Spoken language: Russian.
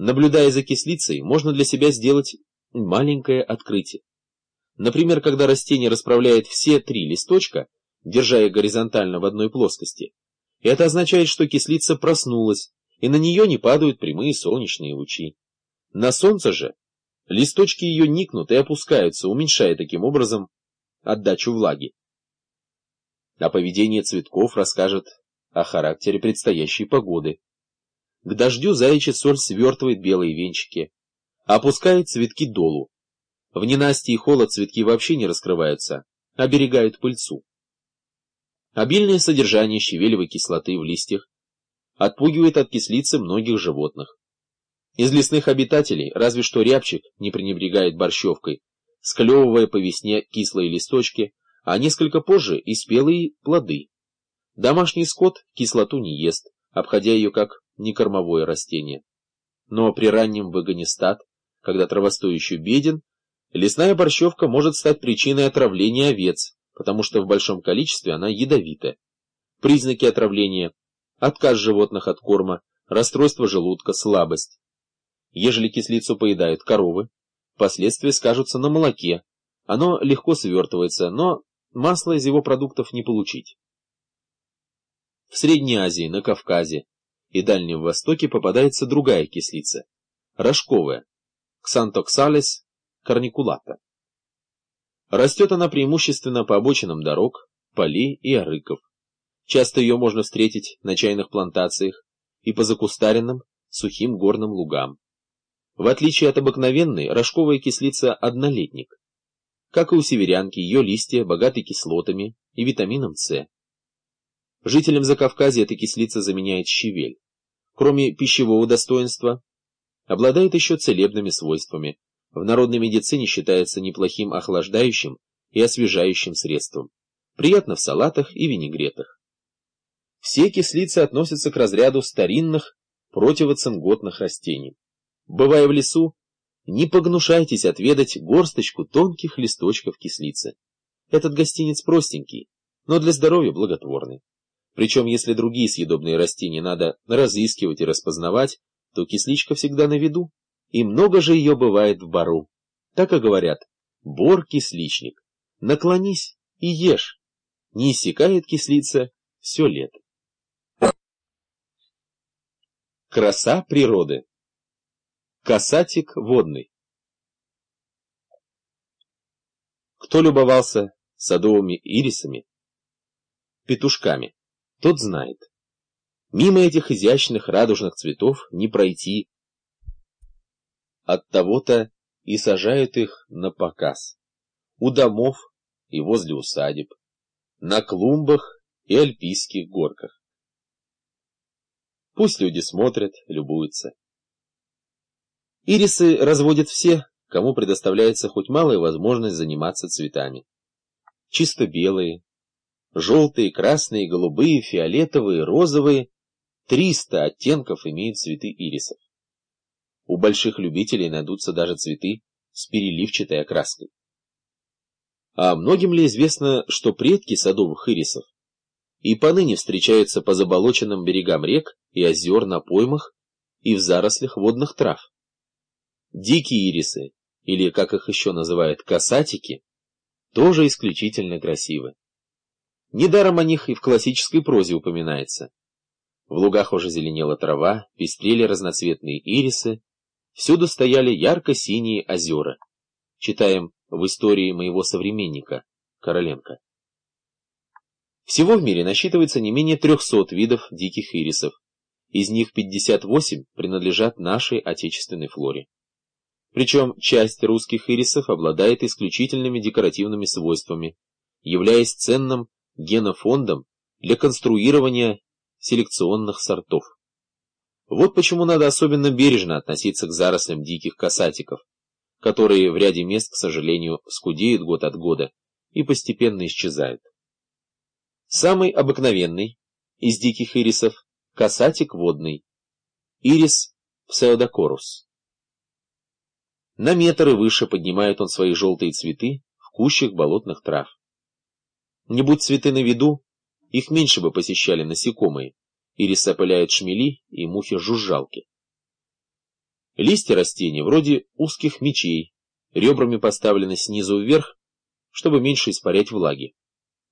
Наблюдая за кислицей, можно для себя сделать маленькое открытие. Например, когда растение расправляет все 3 листочка, держа их горизонтально в одной плоскости, это означает, что кислица проснулась, и на нее не падают прямые солнечные лучи. На солнце же листочки ее никнут и опускаются, уменьшая таким образом отдачу влаги. А поведение цветков расскажет о характере предстоящей погоды. К дождю заячья соль свертывает белые венчики, а опускает цветки долу. В ненастье и холод цветки вообще не раскрываются, оберегают пыльцу. Обильное содержание щавелевой кислоты в листьях отпугивает от кислицы многих животных. Из лесных обитателей разве что рябчик не пренебрегает борщевкой, склевывая по весне кислые листочки, а несколько позже и спелые плоды. Домашний скот кислоту не ест, обходя ее как некормовое растение. Но при раннем выгоне стад, когда травостой еще беден, лесная борщевка может стать причиной отравления овец, потому что в большом количестве она ядовита. Признаки отравления – отказ животных от корма, расстройство желудка, слабость. Ежели кислицу поедают коровы, последствия скажутся на молоке. Оно легко свертывается, но масла из его продуктов не получить. В Средней Азии, на Кавказе и Дальнем Востоке попадается другая кислица – рожковая, Xanthoxales corniculata. Растет она преимущественно по обочинам дорог, полей и арыков. Часто ее можно встретить на чайных плантациях и по закустаренным, сухим горным лугам. В отличие от обыкновенной, рожковая кислица – однолетник. Как и у северянки, ее листья богаты кислотами и витамином С. Жителям Закавказья эта кислица заменяет щавель. Кроме пищевого достоинства, обладает еще целебными свойствами. В народной медицине считается неплохим охлаждающим и освежающим средством. Приятно в салатах и винегретах. Все кислицы относятся к разряду старинных противоцинготных растений. Бывая в лесу, не погнушайтесь отведать горсточку тонких листочков кислицы. Этот гостинец простенький, но для здоровья благотворный. Причем, если другие съедобные растения надо разыскивать и распознавать, то кисличка всегда на виду, и много же ее бывает в бору. Так и говорят: бор-кисличник, наклонись и ешь, не иссякает кислица все лето. Краса природы. Касатик водный. Кто любовался садовыми ирисами, петушками, тот знает. Мимо этих изящных радужных цветов не пройти. Оттого-то и сажают их на показ. У домов и возле усадеб, на клумбах и альпийских горках. Пусть люди смотрят, любуются. Ирисы разводят все, кому предоставляется хоть малая возможность заниматься цветами. Чисто белые, желтые, красные, голубые, фиолетовые, розовые. 300 оттенков имеют цветы ирисов. У больших любителей найдутся даже цветы с переливчатой окраской. А многим ли известно, что предки садовых ирисов и поныне встречаются по заболоченным берегам рек и озер на поймах и в зарослях водных трав? Дикие ирисы, или, как их еще называют, касатики, тоже исключительно красивы. Недаром о них и в классической прозе упоминается. В лугах уже зеленела трава, пестрели разноцветные ирисы, всюду стояли ярко-синие озера. Читаем в истории моего современника, Короленко. Всего в мире насчитывается не менее 300 видов диких ирисов, из них 58 принадлежат нашей отечественной флоре. Причем часть русских ирисов обладает исключительными декоративными свойствами, являясь ценным генофондом для конструирования селекционных сортов. Вот почему надо особенно бережно относиться к зарослям диких касатиков, которые в ряде мест, к сожалению, скудеют год от года и постепенно исчезают. Самый обыкновенный из диких ирисов – касатик водный, ирис псеудокорус. На метр и выше поднимает он свои желтые цветы в кущах болотных трав. Не будь цветы на виду, их меньше бы посещали насекомые, ирисы опыляют шмели и мухи-жужжалки. Листья растения вроде узких мечей, ребрами поставлены снизу вверх, чтобы меньше испарять влаги.